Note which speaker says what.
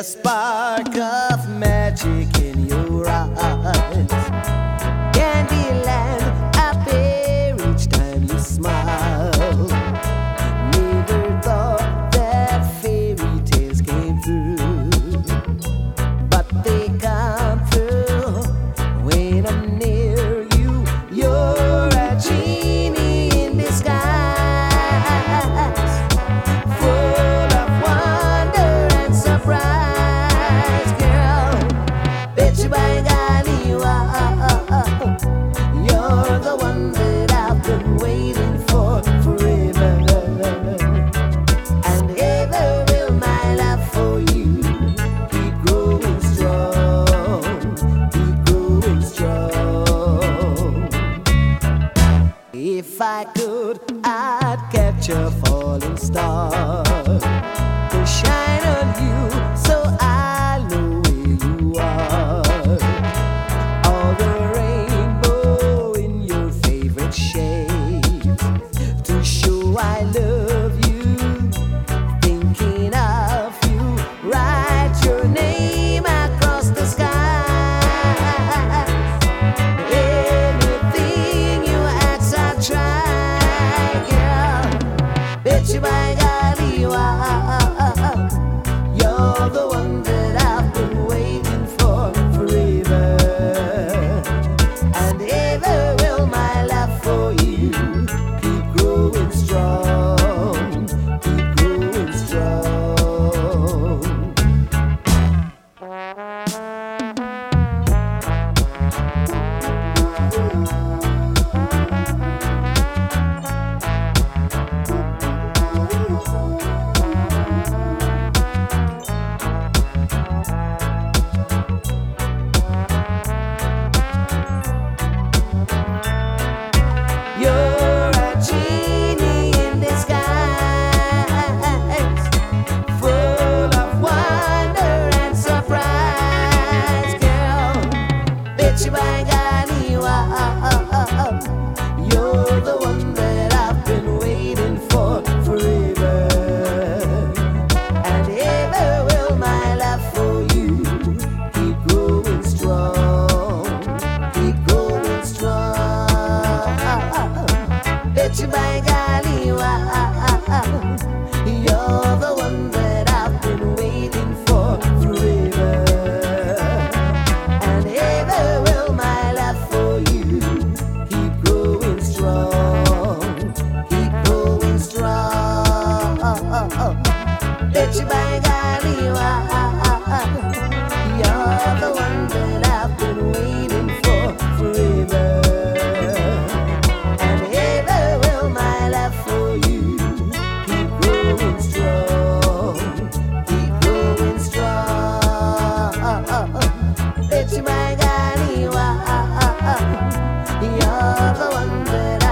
Speaker 1: spark of magic in your eyes. Candyland appear each time you smile. Never thought that fairy tales came through, but they come through when I'm near you. You're a genie in disguise, full of wonder and surprise, girl. Bet you by golly you are. You're the one that I've been waiting for forever, and ever will my love for you keep growing strong, keep growing strong. If I could, I'd catch a falling star to shine on you so I know where you are. All the rainbow in your favorite shade to show I love you. Thinking of you, write your name across the sky. Anything you ask, I'll try, girl. Bet you by golly you are. You're the one that I've been waiting for forever, and ever will my love for you keep growing strong, keep growing strong. You're a genie in disguise, full of wonder and surprise, girl. Bet you by golly you are. You're the one that I've been waiting for forever, and ever will my love for you keep growing strong, keep growing strong. Bet you by golly you are. You're the one that I've been waiting for forever, and ever will my love for you keep growing strong, keep growing strong. Bet you by golly you are. You're the one that I've been waiting for forever, and ever will my love for you keep growing strong, keep growing strong. Bet you by golly you are. You're the one that